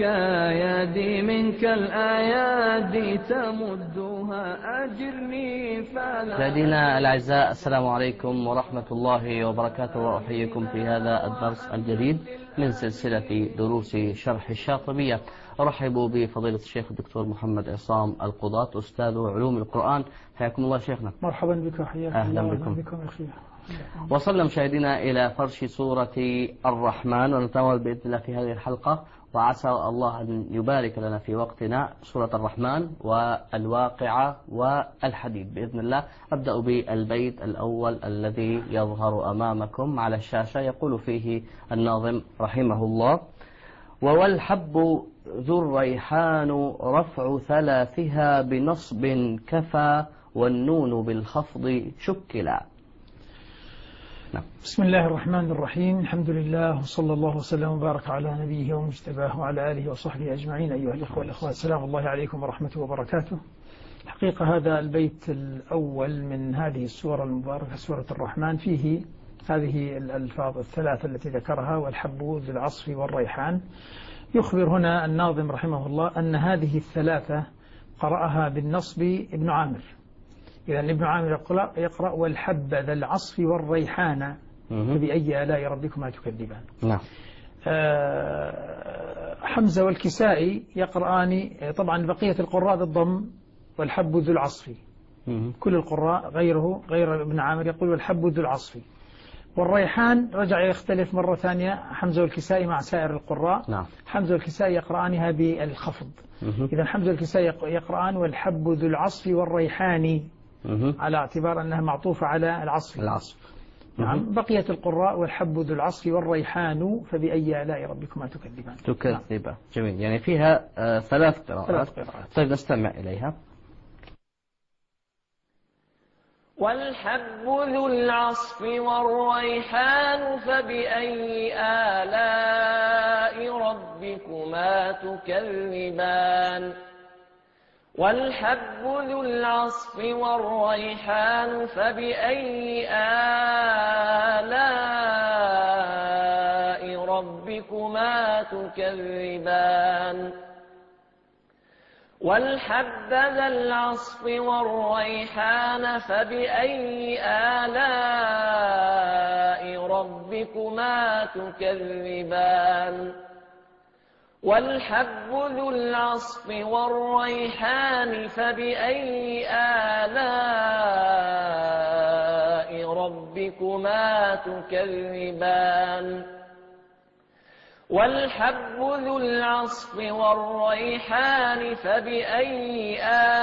يدي منك الأيادي تمدها أجرني فلا. مشاهدينا الأعزاء، السلام عليكم ورحمة الله وبركاته، وأحييكم في هذا الدرس الجديد من سلسلة دروس شرح الشاطبية. أرحب بفضيلة الشيخ الدكتور محمد عصام القضاة، أستاذ علوم القرآن. حياكم الله شيخنا. مرحبا بك وحياكم. أهلا بكم. وصلنا مشاهدينا إلى فرش سورة الرحمن، ونتناول بإذن الله في هذه الحلقة، وعسى الله أن يبارك لنا في وقتنا، سورة الرحمن والواقعة والحديد بإذن الله. أبدأ بالبيت الأول الذي يظهر أمامكم على الشاشة. يقول فيه الناظم رحمه الله: ووالحب ذو الريحان رفع ثلاثها بنصب كفى والنون بالخفض شكلا. بسم الله الرحمن الرحيم، الحمد لله وصلى الله وسلم وبارك على نبيه ومجتباه وعلى آله وصحبه أجمعين. أيها الإخوة والأخوات، سلام الله عليكم ورحمته وبركاته. حقيقة هذا البيت الأول من هذه السورة المباركة سورة الرحمن فيه هذه الألفاظ الثلاثة التي ذكرها: والحب ذو العصف والريحان. يخبر هنا الناظم رحمه الله أن هذه الثلاثة قرأها بالنصب ابن عامر. إذا ابن عامر يقرأ والحب ذا العصف والريحان فبأي آلاء ربكما تكذبان. نعم. حمزة والكسائي يقرآن طبعا بقية القراء بالضم والحب ذو العصف. كل القراء غير ابن عامر يقول والحب ذو العصف. والريحان رجع يختلف مرة ثانية حمزة والكسائي مع سائر القراء. نعم. حمزة والكسائي يقرآنها بالخفض. إذا حمزة والكسائي يقرآن والحب ذو العصف والريحان على اعتبار أنها معطوفة على العصف. نعم. بقية القراء والحب ذو العصف والريحان فبأي آلاء ربكما تكذبان. نعم. جميل، يعني فيها ثلاث قراءات. طيب نستمع إليها. والحب ذو العصف والريحان فبأي آلاء ربكما تكذبان. والحب ذو العصف والريحان فبأي آلاء ربكما تكذبان. والحب ذا العصف والريحان فبأي آلاء ربكما تكذبان. والحب ذو العصف والريحان فبأي آلاء ربكما تكذبان. والحب ذو العصف والريحان فبأي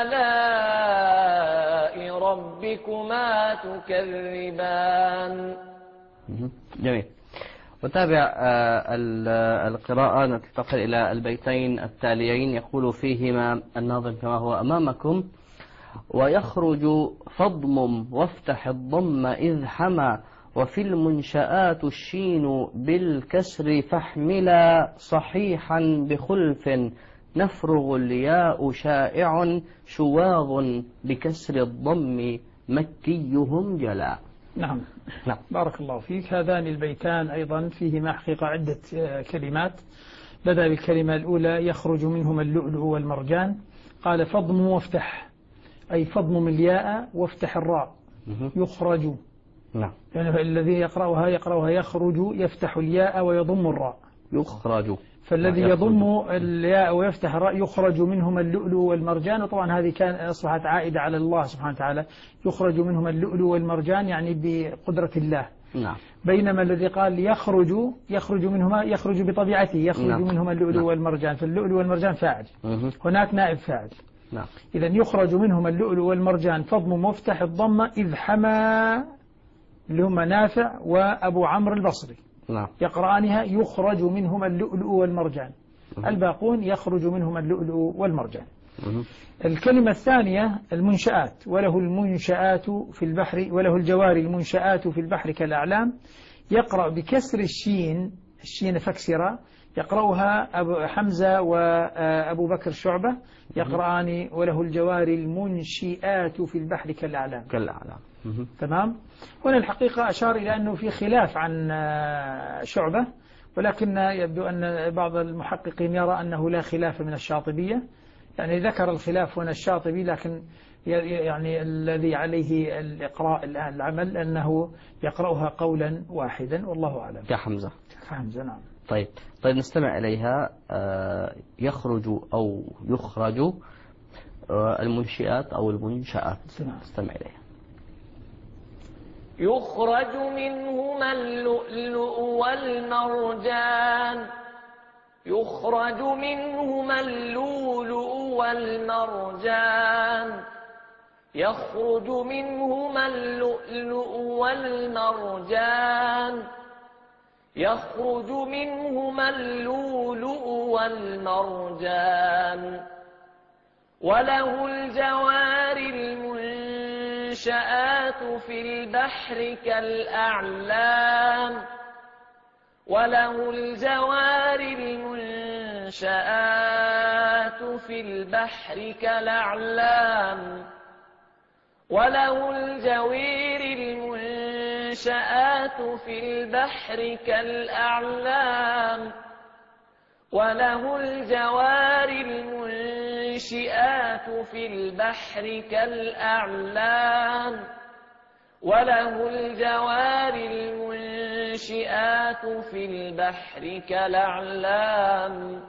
آلاء ربكما تكذبان. جميل. وتابع القراءة، ننتقل إلى البيتين التاليين. يقول فيهما الناظم كما هو أمامكم: ويخرج فضم وافتح الضم إذ حمى وفي المنشآت الشين بالكسر فاحملا صحيحا بخلف نفرغ الياء شائع شواظ بكسر الضم مكيهم جلا. نعم. بارك الله فيك. هذان البيتان أيضا فيهما حقيقة عدة كلمات. بدأ بالكلمة الأولى: يخرج منهما اللؤلؤ والمرجان. قال فضم وافتح، أي فضم الياء وافتح الراء. يخرج. نعم. يعني الذي يقرأها يخرج، يفتح الياء ويضم الراء. يخرج. فالذي يضم الياء ويفتح الراء يخرج منهما اللؤلؤ والمرجان. وطبعا هذه أصبحت عائدة على الله سبحانه وتعالى. يخرج منهما اللؤلؤ والمرجان يعني بقدرة الله. نعم. بينما الذي قال يخرج منهما يخرج بطبيعته، يخرج نعم. منهما اللؤلؤ والمرجان، فاللؤلؤ والمرجان فاعل. هناك نائب فاعل. نعم. إذا يخرج منهما اللؤلؤ والمرجان فضم مفتح الضمة إذ حمى، اللي هم نافع وأبو عمرو البصري. نعم. يقرأانها يخرج منهما اللؤلؤ والمرجان. الباقون يخرج منهما اللؤلؤ والمرجان. الكلمة الثانية المنشآت: وله المنشآت في البحر، وله الجواري المنشآت في البحر كالأعلام. يقرأ بكسر الشين فكسرة، يقرأها أبو حمزة وأبو بكر شعبة، يقرأان وله الجواري المنشئات في البحر كالأعلام. تمام. هنا الحقيقة أشار إلى أنه في خلاف عن شعبة، ولكن يبدو أن بعض المحققين يرى أنه لا خلاف من الشاطبية، يعني ذكر الخلاف هنا الشاطبي، لكن يعني الذي عليه الإقراء الآن العمل أنه يقرأها قولا واحدا، والله أعلم. كحمزة. كحمزة، نعم. طيب نستمع إليها. يخرج أو يخرج المنشئات أو المنشآت. نستمع إليها. يخرج منهما اللؤلؤ والمرجان، يخرج منهما اللؤلؤ والمرجان، يخرج منهما اللؤلؤ والمرجان، يخرج منهما اللؤلؤ والمرجان، وله الجوار المنشآت في البحر كالأعلام، وله الجوار المنشآت في البحر كالأعلام، وله الجوار المنشآت في البحر كالأعلام، وله الجوار المنشآت في البحر كالأعلام، وله الجوار المنشآت في البحر كالأعلام.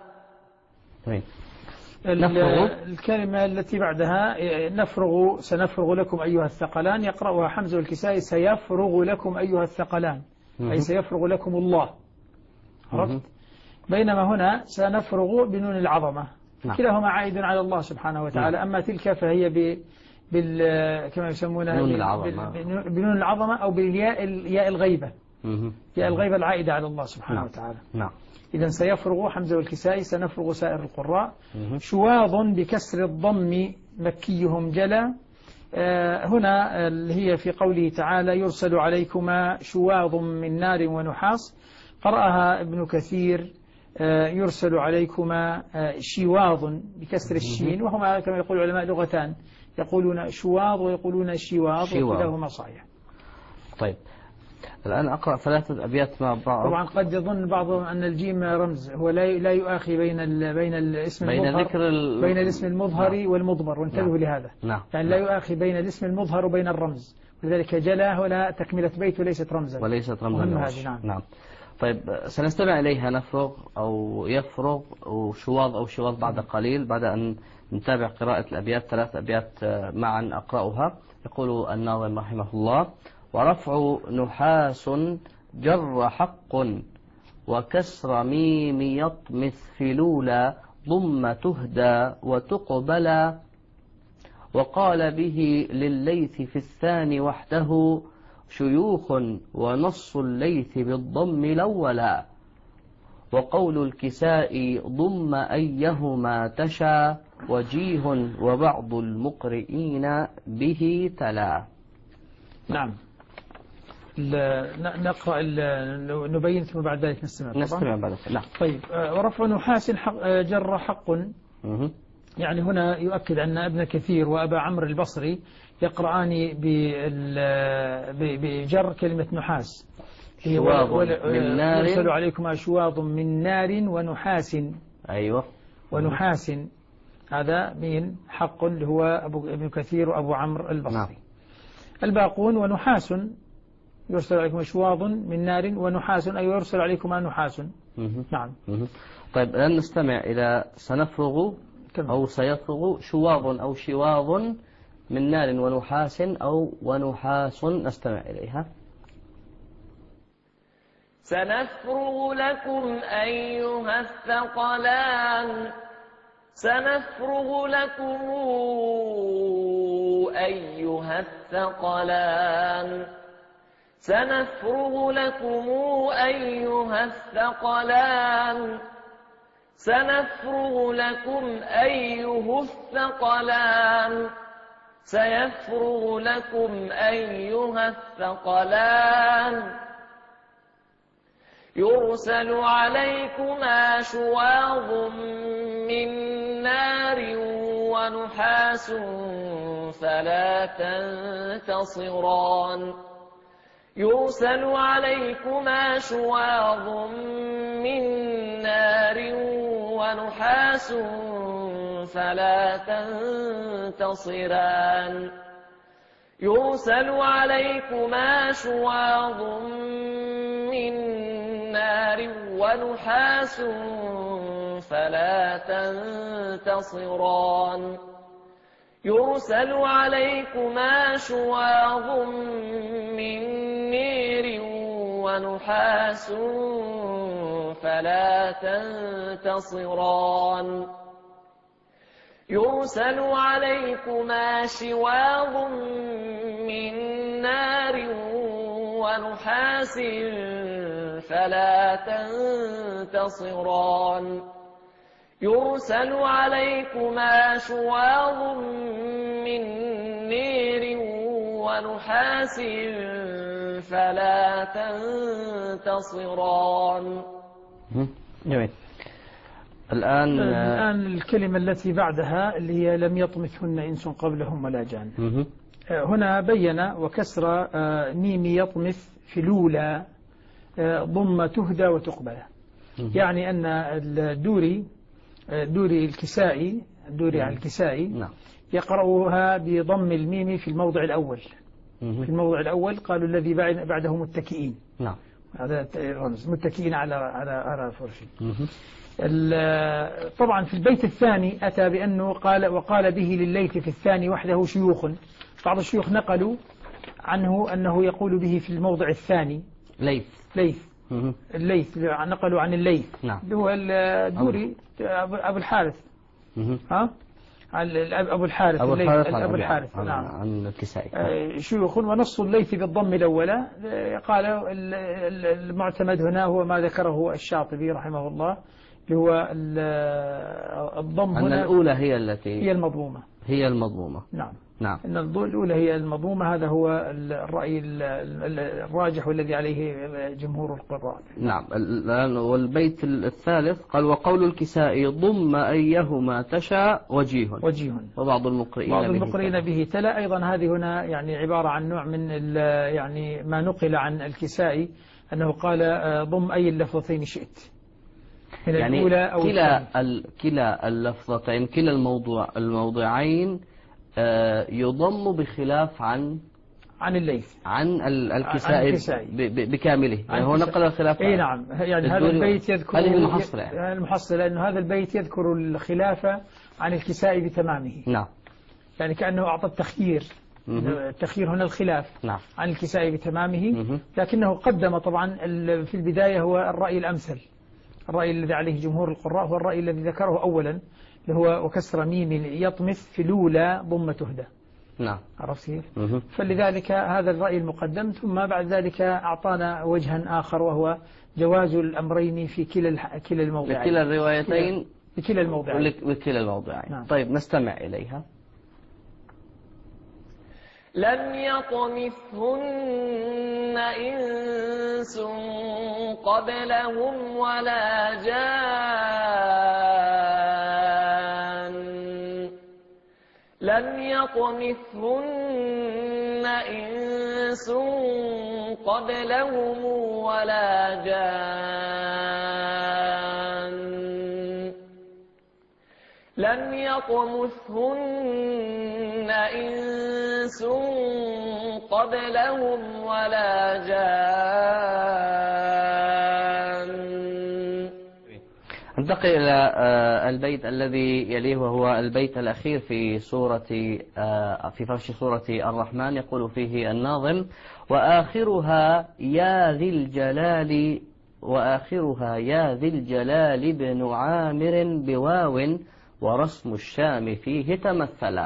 الكلمة التي بعدها سنفرغ لكم أيها الثقلان، يقرأها حمزة والكسائي سيفرغ لكم أيها الثقلان، أي سيفرغ لكم الله. عرفت؟ بينما هنا سنفرغ بنون العظمة، كلاهما عائد على الله سبحانه وتعالى. أما تلك فهي كما يسمونها بنون العظمة أو بالياء الغيبة، ياء الغيبة العائدة على الله سبحانه وتعالى. إذن سيفرغ حمزة والكسائي، سنفرغ سائر القراء. شواظ بكسر الضم مكيهم جلا، هنا اللي هي في قوله تعالى يرسل عليكما شواظ من نار ونحاس، قرأها ابن كثير يرسل عليكما شواظ بكسر الشين، وهما كما يقول العلماء لغتان، يقولون شواظ ويقولون شواظ، وكلاهما صحيح. طيب الآن أقرأ 3 أبيات مع بعض. طبعا قد يظن بعضهم أن الجيم رمز، هو لا يؤاخي بين الاسم بين الاسم المظهر والمضمر، وانتبهوا لهذا. يعني لا يؤاخي بين الاسم المظهر وبين الرمز، ولذلك جلا ولا تكملة بيت وليست رمزا. نعم. طيب سنستمع إليها نفرغ أو يفرغ أو شواظ بعد قليل، بعد أن نتابع قراءة الأبيات. 3 أبيات معا أقرأها. يقول الناظم رحمه الله: ورفع نحاس جر حق، وكسر ميم يطمث فلولا، ضم تهدى وتقبلا، وقال به للليث في الثاني وحده، شيوخ ونص الليث بالضم الأولا، وقول الكساء ضم أيهما تشا، وجيه وبعض المقرئين به تلا. نعم. نقرأ نبين ثم بعد ذلك نستمع بعد ذلك. نعم. طيب ورفع نحاس جر حق، يعني هنا يؤكد أن ابن كثير وأبا عمرو البصري يقرآن بجر كلمة نحاس، يرسل عليكم شواظ من نار ونحاس. أيوة. ونحاس هذا من حق اللي هو ابن كثير وأبو عمرو البصري. الباقون ونحاس يرسل عليكم شواظ من نار ونحاس، أي يرسل عليكم نحاس. نعم. طيب الآن نستمع إلى سنفرغ أو سيفرغ شواظ أو شواظ من نار ونحاس أو ونحاس، نستمع إليها. سنفرغ لكم أيها الثقلان، سنفرغ لكم أيها الثقلان، سنفرغ لكم أيها الثقلان، سنفرغ لكم أيها الثقلان، سيفرغ لكم أيها الثقلان، يرسل عليكما شواظ من نار ونحاس فلا تنتصران، يرسل عليكما شواظ من نار ونحاس فلا تنتصران يرسل عليكما شواظ من نار ونحاس فلا تنتصران يرسل عليكما شواظ من نار ونحاس فلا تنتصران يرسل عليكما شواظ من نار ونحاس فلا تنتصران يرسل عليكما شواظ من نار ونحاس فلا تنتصران. جميل. الآن الكلمة التي بعدها اللي هي لم يطمثهن إنس قبلهم ولا جان. هنا بين وكسر ميم يطمث في الأولى ضم تهدى وتقبل. يعني أن الدوري الكسائي على الكسائي يقرأها بضم الميم في الموضع الأول. في الموضع الأول قالوا الذي بعده متكئين. نعم. هذا متكئين على فرش. طبعا في البيت الثاني أتى بأنه وقال به لليث في الثاني وحده شيوخ. بعض الشيوخ نقلوا عنه أنه يقول به في الموضع الثاني ليث الليث نقلوا عن الليث. نعم. هو الدوري أبو الحارث. أبو الحارث نعم. عن الكسائي شيوخ ونص الليث بالضم الأولى. قال المعتمد هنا هو ما ذكره الشاطبي رحمه الله اللي هو الضم أن هنا الأولى هي التي هي المضمومة. نعم. أن الأولى هي المضمومة. هذا هو الرأي الراجح والذي عليه جمهور القراء. نعم. والبيت الثالث قال وقول الكسائي ضم أيهما تشاء وجيه وبعض المقرئين به تلا. أيضا هذه هنا يعني عبارة عن نوع من يعني ما نقل عن الكسائي أنه قال ضم أي اللفظتين شئت من يعني الأولى أو كلا اللفظتين كلا الموضعين يضم بخلاف عن الليث عن الكسائي بكامله. يعني هو نقل الخلاف. اي نعم. يعني هذا البيت يذكر المحصلة لأنه هذا البيت يذكر الخلافة عن الكسائي بتمامه. نعم. يعني كأنه أعطى التخيير. التخيير هنا الخلاف. نعم. عن الكسائي بتمامه. لكنه قدم طبعا في البداية هو الرأي الأمثل. الرأي الذي عليه جمهور القراء هو الرأي الذي ذكره أولا اللي هو وكسر ميم يطمث في الأولى ضم تهدى. نعم. عرفت كيف؟ فلذلك هذا الرأي المقدم. ثم بعد ذلك أعطانا وجها آخر وهو جواز الأمرين في كلا الموضعين. بكلا الروايتين. بكلا الموضعين. نعم. طيب نستمع إليها. لم يطمثهن إنس قبلهم ولا جان. لم يطمثهن إنس قبلهم ولا جان. لم يطمثهن إنس قبلهم ولا جان. ننتقل إلى البيت الذي يليه وهو البيت الأخير في فرش سورة الرحمن. يقول فيه الناظم وآخرها يا ذي الجلال بن عامر بواو ورسم الشام فيه تمثلا.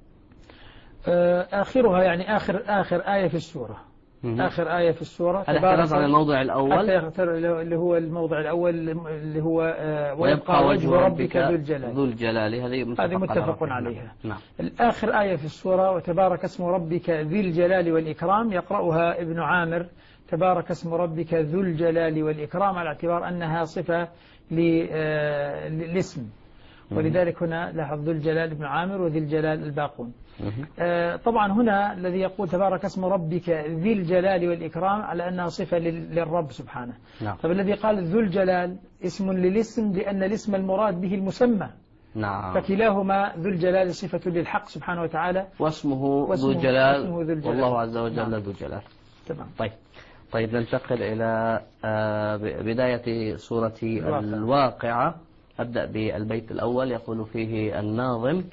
آخرها يعني آخر آية في السورة. آخر آية في السورة. هذا احتراز عن الموضع الأول. اللي هو الموضع الأول اللي هو ويبقى وجه ربك ذو الجلال. هذه متفق عليها. نعم. الآخر آية في السورة وتبارك اسم ربك ذي الجلال والإكرام. يقرأها ابن عامر تبارك اسم ربك ذو الجلال والإكرام على اعتبار أنها صفة للاسم. ولذلك هنا لاحظ ذو الجلال ابن عامر وذي الجلال الباقون. طبعا هنا الذي يقول تبارك اسم ربك ذي الجلال والإكرام على أنها صفة للرب سبحانه. نعم. طب الذي قال ذو الجلال اسم للاسم لأن الاسم المراد به المسمى. نعم. فكلاهما ذو الجلال صفة للحق سبحانه وتعالى، واسمه ذو الجلال، والله عز وجل ذو الجلال. تمام. طيب ننتقل إلى بداية سورة الواقعة. أبدأ بالبيت الأول. يقول فيه الناظم: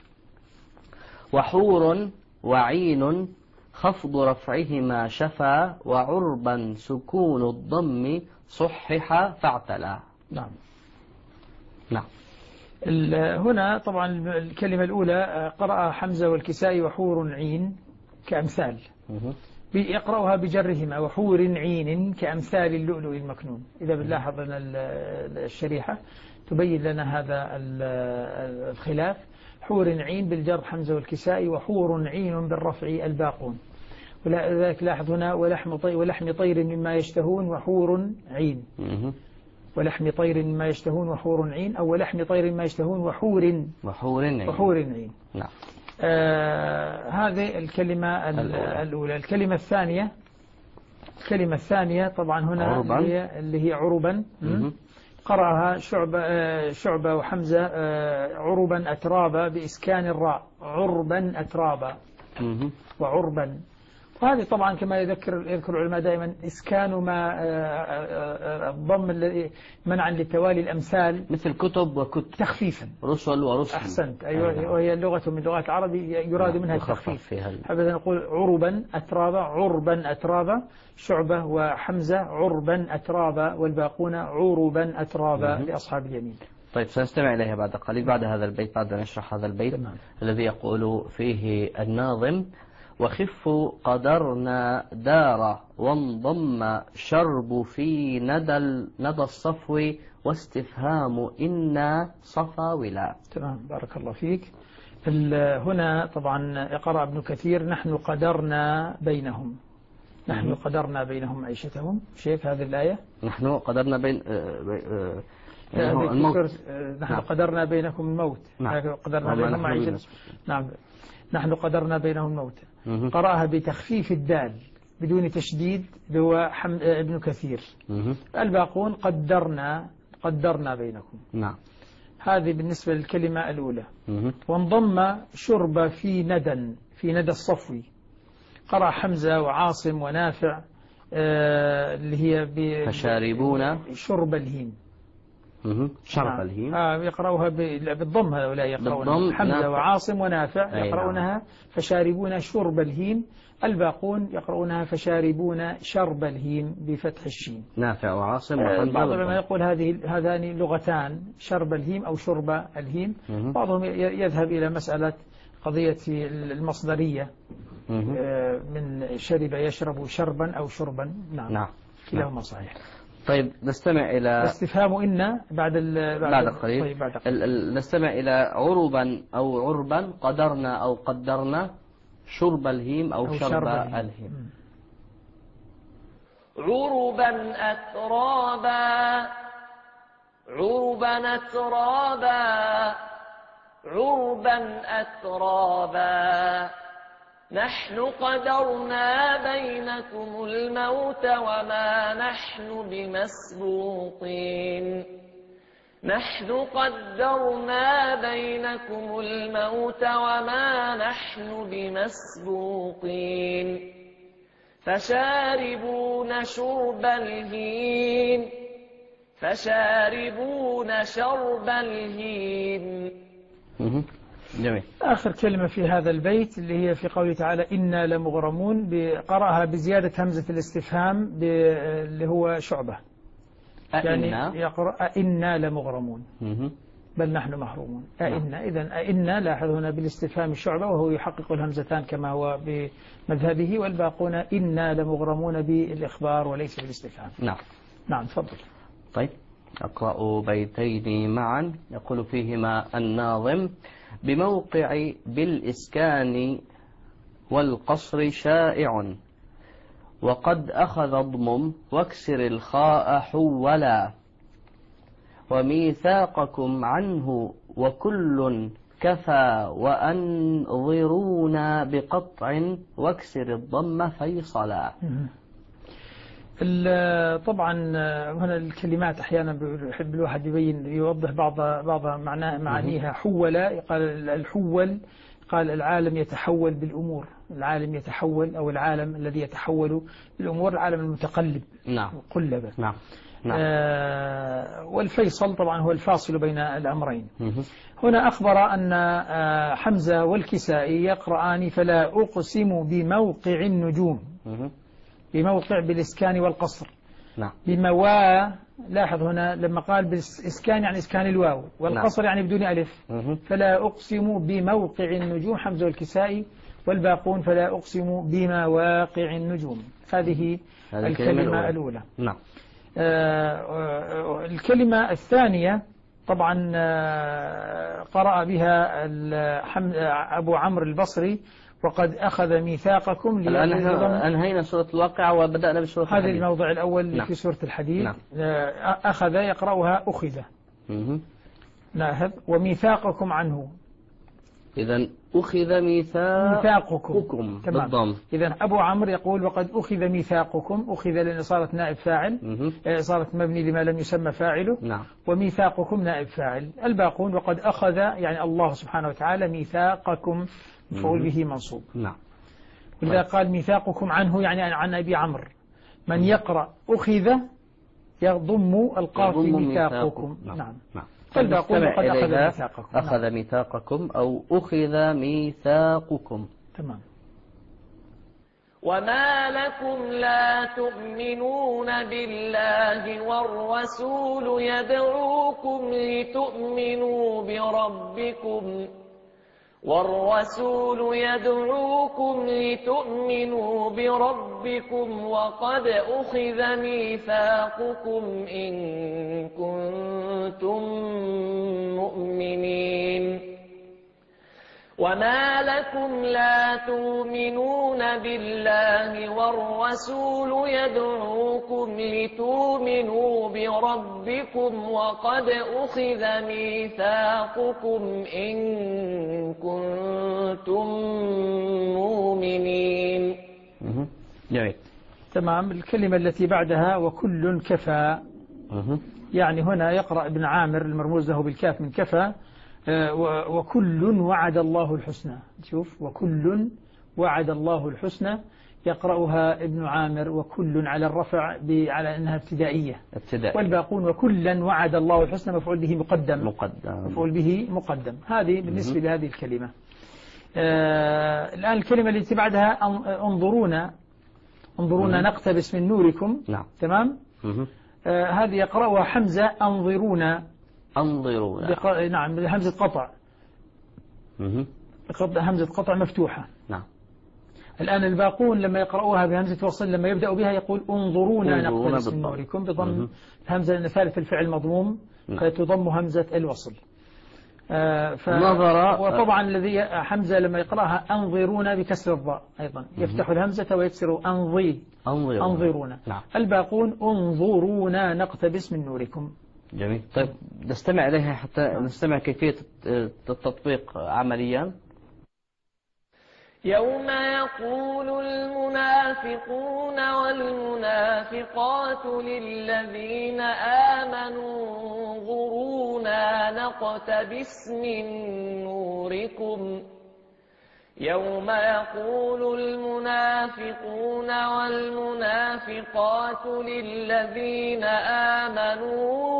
وحور وعين خفض رفعهما شفا وعربا سكون الضم صحح فاعتلا. نعم. نعم. هنا طبعا الكلمة الأولى قرأ حمزة والكسائي وحور عين كأمثال، يقرأها بجرهما وحور عين كأمثال اللؤلؤ المكنون. إذا بنلاحظ أن الشريحة تبين لنا هذا الخلاف. حور عين بالجر حمزة والكسائي، وحور عين بالرفع الباقون. ولذلك لاحظ هنا ولحم طير مما يشتهون وحور عين، ولحم طير مما يشتهون وحور عين، أو ولحم طير مما يشتهون وحور عين. نعم. هذه الكلمة الأولى. الكلمة الثانية طبعا هنا اللي هي عربا. قرأها شعبة وحمزة عربا أترابا بإسكان الراء، عربا أترابا وعربا. وهذه طبعا كما يذكر العلماء دائما إسكان ما الضم الذي منعا لتوالي الأمثال، مثل كتب وكتب، تخفيفا، رسل ورسل. أحسنت. أيوة. وهي اللغة من لغات العرب يراد منها التخفيف. حبذا نقول عربا أترابا، عربا أترابا. شعبة وحمزة عربا أترابا، والباقون عربا أترابا لأصحاب اليمين. طيب سنستمع إليها بعد قليل، بعد هذا البيت، بعد أن نشرح هذا البيت. تمام. الذي يقول فيه الناظم: وخف قدرنا دار وانضم شرب في ندى الصفو واستفهام إنا صفا ولا. تمام، بارك الله فيك. هنا طبعا يقرأ ابن كثير: نحن قدرنا بينهم، نحن قدرنا بينهم عيشتهم. شايف هذه الآية؟ نحن قدرنا الموت. نحن قدرنا بينكم الموت. قدرنا بينهم عيشتهم. نعم، نحن قدرنا بينهم الموت. قرأها بتخفيف الدال بدون تشديد، هو ابن كثير. الباقون قدرنا بينكم. نعم. هذه بالنسبة للكلمة الأولى. وانضم شرب في ندى الصفوي. قرأ حمزة وعاصم ونافع اللي هي فشاربون شرب الهيم. شرب الهيم. يقرأوها بالضم. هؤلاء يقرؤونها حمزة وعاصم ونافع يقرؤونها فشاربون شرب الهيم. الباقون يقرؤونها فشاربون شرب الهيم بفتح الشين. نافع وعاصم. بعض العلماء يقول هذان لغتان، شرب الهيم أو شرب الهيم. بعضهم يذهب إلى مسألة قضية المصدرية من شرب يشرب شربا أو شربا. نعم. كلاهما صحيح. طيب نستمع إلى استفهام إن بعد قليل. طيب نستمع إلى عربا أو عربا، قدرنا أو قدرنا، شرب الهيم أو شرب الهيم. عربا أترابا، عربا أترابا، عربا أترابا. نحن قدرنا بينكم الموت وما نحن بمسبوقين. نحن قدرنا بينكم الموت وما نحن بمسبوقين. فشاربون شرب الهيم، فشاربون شرب الهيم. جميل. آخر كلمة في هذا البيت اللي هي في قوله تعالى إنا لمغرمون، قرأها بزيادة همزة الاستفهام اللي هو شعبة. يعني يقرأ أئنا لمغرمون، بل نحن محرومون. أئنا. إذن أئنا لاحظ هنا بالاستفهام الشعبة، وهو يحقق الهمزتان كما هو بمذهبه، والباقون إنا لمغرمون بالإخبار وليس بالاستفهام. نعم تفضل. طيب أقرأ بيتين معا. يقول فيهما الناظم: بموقع بالإسكان والقصر شائع، وقد أخذ اضمم واكسر الخاء حولا، وميثاقكم عنه وكل كفى وأنظرونا بقطع واكسر الضم فيصلا. طبعا هنا الكلمات أحيانا يحب الواحد يوضح بعض معانيها. حول، قال الحول، قال العالم يتحول بالأمور، العالم يتحول أو العالم الذي يتحول بالأمور، العالم المتقلب. نعم. قلب. نعم. نعم. والفيصل طبعا هو الفاصل بين الأمرين. هنا أخبر أن حمزة والكسائي يقرآن فلا أقسم بموقع النجوم، بموقع بالإسكان والقصر. نعم. لاحظ هنا لما قال بالإسكان يعني إسكان الواو، والقصر يعني بدون ألف. فلا أقسم بموقع النجوم حمزة والكسائي، والباقون فلا أقسم بمواقع النجوم. هذه الكلمة الأولى. نعم. الكلمة الثانية طبعا قرأ بها أبو عمرو البصري وقد أخذ ميثاقكم. الآن أنهينا سورة الواقعة وبدأنا بسورة الحديد. هذا الموضع الأول. نعم. في سورة الحديد. نعم. أخذ يقرأها أخذ. لاحظ وميثاقكم عنه. إذا أخذ ميثاقكم بالضم. إذا أبو عمرو يقول وقد أخذ ميثاقكم، أخذ لأن صارت نائب فاعل، صارت مبني لما لم يسمى فاعله. نعم. وميثاقكم نائب فاعل. الباقون وقد أخذ يعني الله سبحانه وتعالى ميثاقكم مفعول به منصوب. نعم. ولذا قال ميثاقكم عنه يعني عن أبي عمرو. من يقرأ أخذ يضم القاف ميثاقكم. نعم. فالباقون وقد أخذ ميثاقكم. أخذ ميثاقكم أو أخذ ميثاقكم. تمام. وما لكم لا تؤمنون بالله والرسول يدعوكم لتؤمنوا بربكم وقد أخذ ميثاقكم إن كنتم مؤمنين. وما لكم لا تؤمنون بالله والرسول يدعوكم لتؤمنوا بربكم وقد أخذ ميثاقكم إن كنتم مؤمنين. جميل. تمام. الكلمة التي بعدها وكل كفى، يعني هنا يقرأ ابن عامر المرموز له بالكاف من كفى وكل وعد الله الحسنى. شوف وكل وعد الله الحسنى يقرأها ابن عامر وكل على الرفع على أنها ابتدائية. والباقون وكلا وعد الله الحسنى مفعول به مقدم. مفعول به مقدم. هذه بالنسبة لهذه الكلمة. الآن الكلمة التي بعدها انظرونا نقتبس من نوركم. نعم. تمام. هذه يقرأها حمزة انظرونا. نعم همزة قطع. همزة قطع مفتوحة. نعم. الآن الباقون لما يقرأوها بهمزة وصل لما يبدأ بها يقول انظرونا نقتبس من نوركم بضم همزة لأن ثالث الفعل مضموم. نعم. فتضم همزة الوصل. وطبعا الذي حمزة لما يقرأها انظرونا بكسر الضاء أيضا يفتح الهمزة ويكسر انظرونا. نعم. الباقون انظرونا نقتبس من نوركم. جميل. طيب نستمع إليها حتى نستمع كيفية التطبيق عمليا. يوم يقول المنافقون والمنافقات للذين آمنوا انظرونا نقتبس من نوركم. يوم يقول المنافقون والمنافقات للذين آمنوا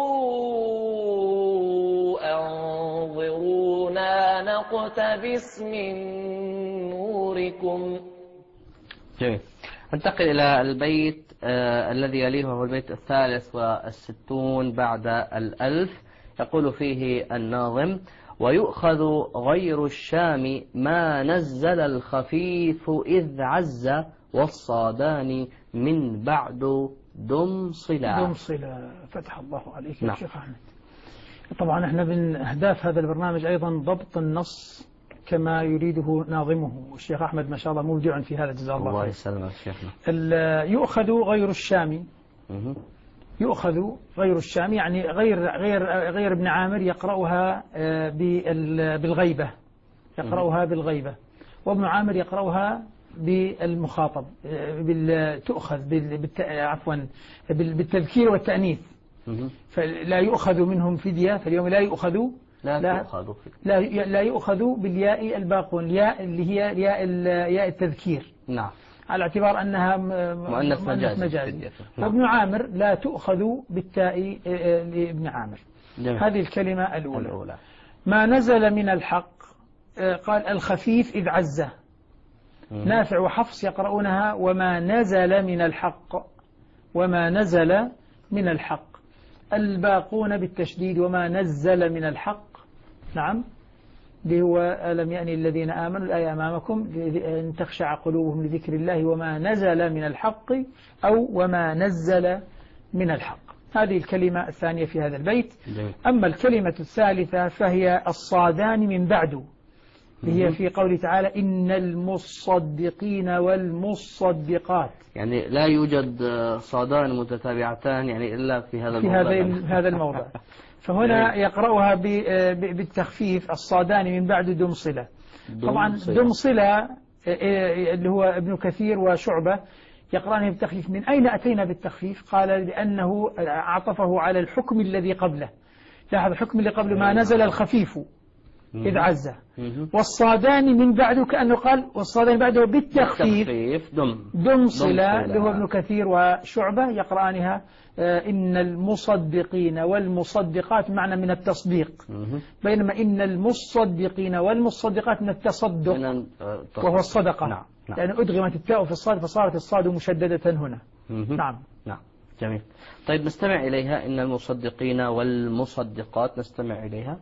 انظرونا نقتبس من نوركم. جميل. ننتقل إلى البيت الذي يليه وهو البيت 63 بعد 1000. يقول فيه الناظم ويؤخذ غير الشام ما نزل الخفيف إذ عز والصادان من بعد دم صلا. فتح الله عليك يا شيخ أحمد. طبعا احنا من أهداف هذا البرنامج أيضا ضبط النص كما يريده ناظمه، والشيخ أحمد ما شاء الله مبدع في هذا جزاه الله خير. الله يسلمك شيخنا. يؤخذ غير الشام يؤخذ غير الشامي، يعني غير ابن عامر يقرأها بالغيبة، يقرأها بالغيبة، وابن عامر يقرأها بالمخاطب، تؤخذ عفوا بالتذكير والتأنيث، فلا يؤخذ منهم فدية، فاليوم لا يؤخذ بالياء الباقون، الياء اللي هي ياء التذكير، نعم، على اعتبار أنها مؤنث مجازي. وابن عامر لا تؤخذ بالتاء لابن عامر. هذه الكلمة الأولى. ما نزل من الحق، قال الخفيف إذ عزه. نافع وحفص يقرؤونها وما نزل من الحق، وما نزل من الحق. الباقون بالتشديد وما نزل من الحق. نعم، اللي هو ألم يأن الذين آمنوا، الآية أمامكم، أن تخشع قلوبهم لذكر الله وما نزل من الحق، أو وما نزل من الحق. هذه الكلمة الثانية في هذا البيت. أما الكلمة الثالثة فهي الصادان من بعد، هي في قوله تعالى إن المصدقين والمصدقات. يعني لا يوجد صادان متتابعتان يعني إلا في هذا الموضع. فهنا يقرأها بالتخفيف، الصادان من بعد دمصلة. طبعا دمصلة اللي هو ابن كثير وشعبة يقرأنه بالتخفيف. من أين أتينا بالتخفيف؟ قال لأنه عطفه على الحكم الذي قبله. لاحظ الحكم اللي قبله ما نزل الخفيف إذ عزه، والصادان من بعده كأنه قال والصادان بعده بالتخفيف دمصلة، اللي هو ابن كثير وشعبة يقرأانها إن المصدقين والمصدقات معنى من التصديق، بينما إن المصدقين والمصدقات من التصدق وهو الصدقة. نعم. يعني أدغمت التاء في الصاد فصارت الصاد مشددة هنا. نعم. جميل. طيب نستمع إليها. إن المصدقين والمصدقات، نستمع إليها.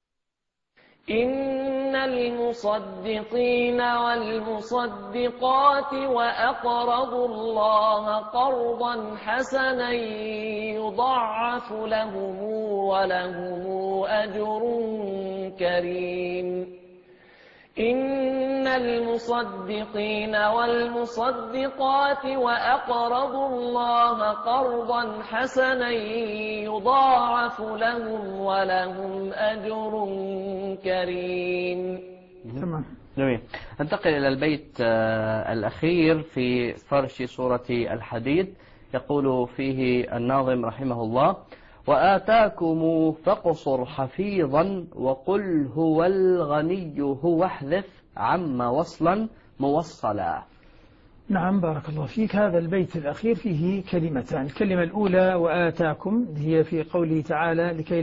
إن المصدقين والمصدقات وأقرضوا الله قرضا حسنا يضاعف لهم ولهم أجر كريم. إن المصدقين والمصدقات وأقرضوا الله قرضا حسنا يضاعف لهم ولهم أجر كريم. تمام. جميل. ننتقل إلى البيت الأخير في فرش سورة الحديد. يقول فيه الناظم رحمه الله: وآتاكم فاقصر حفيظا وقل هو الغني هو احذف عم وصلا موصلا. نعم، بارك الله فيك. هذا البيت الأخير فيه كلمتان. الكلمة الأولى وآتاكم هي في قوله تعالى لكي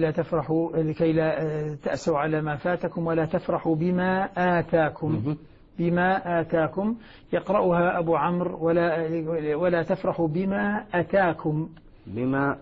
لا تأسوا على ما فاتكم ولا تفرحوا بما آتاكم. بما آتاكم يقرأها أبو عمرو ولا تفرحوا بما أتاكم. بما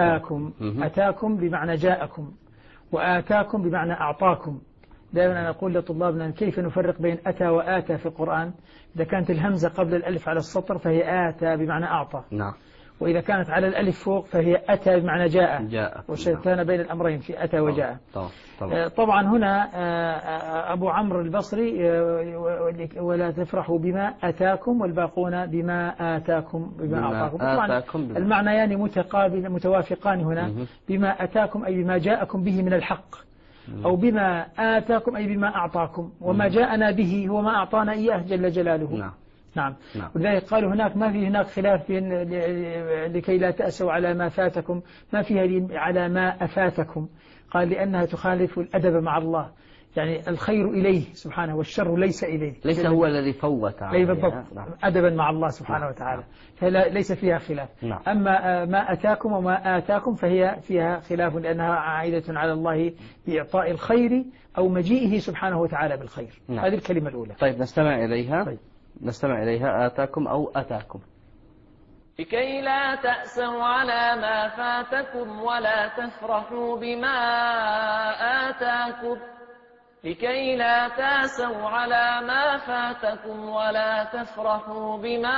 أتاكم بمعنى جاءكم، وآتاكم بمعنى أعطاكم. دائما أنا أقول لطلابنا كيف نفرق بين أتى وآتى في القرآن. إذا كانت الهمزة قبل الألف على السطر فهي آتى بمعنى أعطى. نعم. وإذا كانت على الألف فوق فهي أتى بمعنى جاء. وشتان بين الأمرين في أتى وجاء. طبعا هنا أبو عمرو البصري ولا تفرحوا بما أتاكم، والباقون بما آتاكم بما أعطاكم. طبعا المعنى يعني متوافقان هنا. بما أتاكم أي بما جاءكم به من الحق، أو بما آتاكم أي بما أعطاكم، وما جاءنا به هو ما أعطانا إياه جل جلاله. نعم. ولذلك قالوا هناك ما في هناك خلاف لكي لا تأسوا على ما فاتكم، ما فيها على ما أفاتكم. قال لأنها تخالف الأدب مع الله، يعني الخير إليه سبحانه والشر ليس إليه، ليس هو الذي فوت عليه بالضبط. أدبا مع الله سبحانه وتعالى، ليس فيها خلاف. أما ما أتاكم وما آتاكم فهي فيها خلاف، لأنها عائدة على الله بإعطاء الخير أو مجيئه سبحانه وتعالى بالخير. هذه الكلمة الأولى. طيب نستمع إليها. نستمع إليها. آتاكم أو أتاكم. لكي لا تأسوا على ما فاتكم ولا تفرحوا بما آتاكم. لكي لا تأسوا على ما فاتكم ولا تفرحوا بما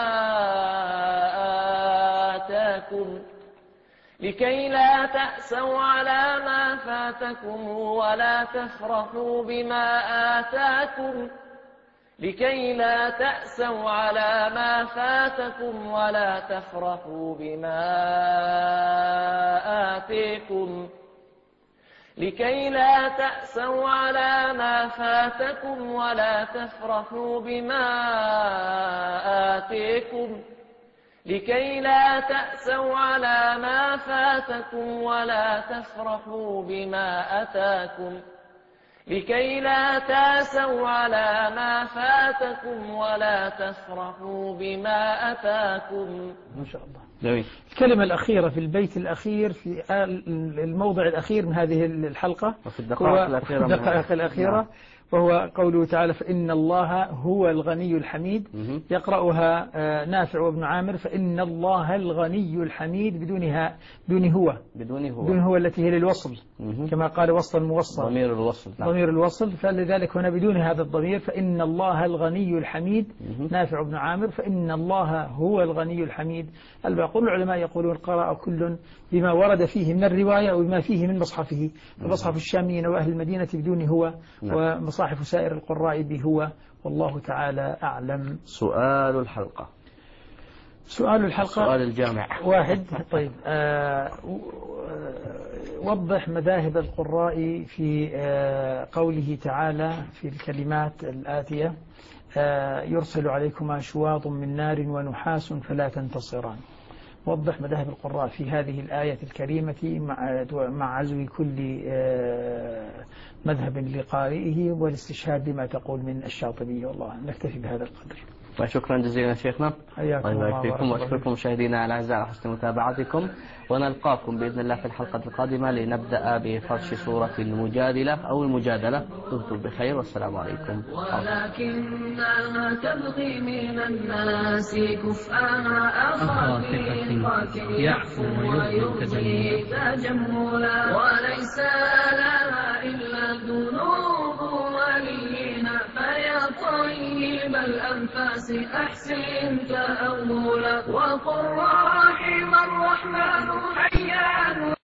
آتاكم. لكي لا تأسوا على ما فاتكم ولا تفرحوا بما آتاكم. لكي لا تأسوا على ما فاتكم ولا تفرحوا بما آتيكم لكي لا تأسوا على ما فاتكم ولا تفرحوا بما آتيكم لكي لا تأسوا على ما فاتكم ولا تفرحوا بما أتاكم لكي لا تأسوا على ما فاتكم ولا تفرحوا بما أتاكم. ما شاء الله. جميل. الكلمة الأخيرة في البيت الأخير في الموضع الأخير من هذه الحلقة وفي الدقائق الأخيرة وهو قوله تعالى فإن الله هو الغني الحميد. يقرأها نافع وابن عامر فإن الله الغني الحميد بدون هو التي هي للوصل كما قال وصل الموصل ضمير الوصل فلذلك هنا بدون هذا الضمير فإن الله الغني الحميد. نافع وابن عامر فإن الله هو الغني الحميد. الباقون العلماء يقولون قرأ كل بما ورد فيه من الرواية وبما فيه من مصحفه فمصحف الشاميين وأهل المدينة بدون هو ومصاحف سائر القراء بهو والله تعالى أعلم. سؤال الحلقة سؤال الجامع واحد. طيب وضح مذاهب القراء في قوله تعالى في الكلمات الآتية يرسل عليكما شواظ من نار ونحاس فلا تنتصران. وضح مذاهب القراء في هذه الآية الكريمة مع عزو كل مذهب لقارئه والاستشهاد بما تقول من الشاطبي. والله نكتفي بهذا القدر. وشكرا جزيلا شيخنا. حياكم الله فيكم واشكركم مشاهدينا الاعزاء على حسن متابعتكم ونلقاكم باذن الله في الحلقه القادمه لنبدا بفرش سوره المجادله او المجادله. دمتم بخير والسلام عليكم. ولكنها تبغي من الناس كفءا أخاطئ يعفو ويرضي تجملا وليس لها إلا الذنوب ولينا فيا طيب الأنفاس أحسن تأولا وقل رحم الرحمن حيان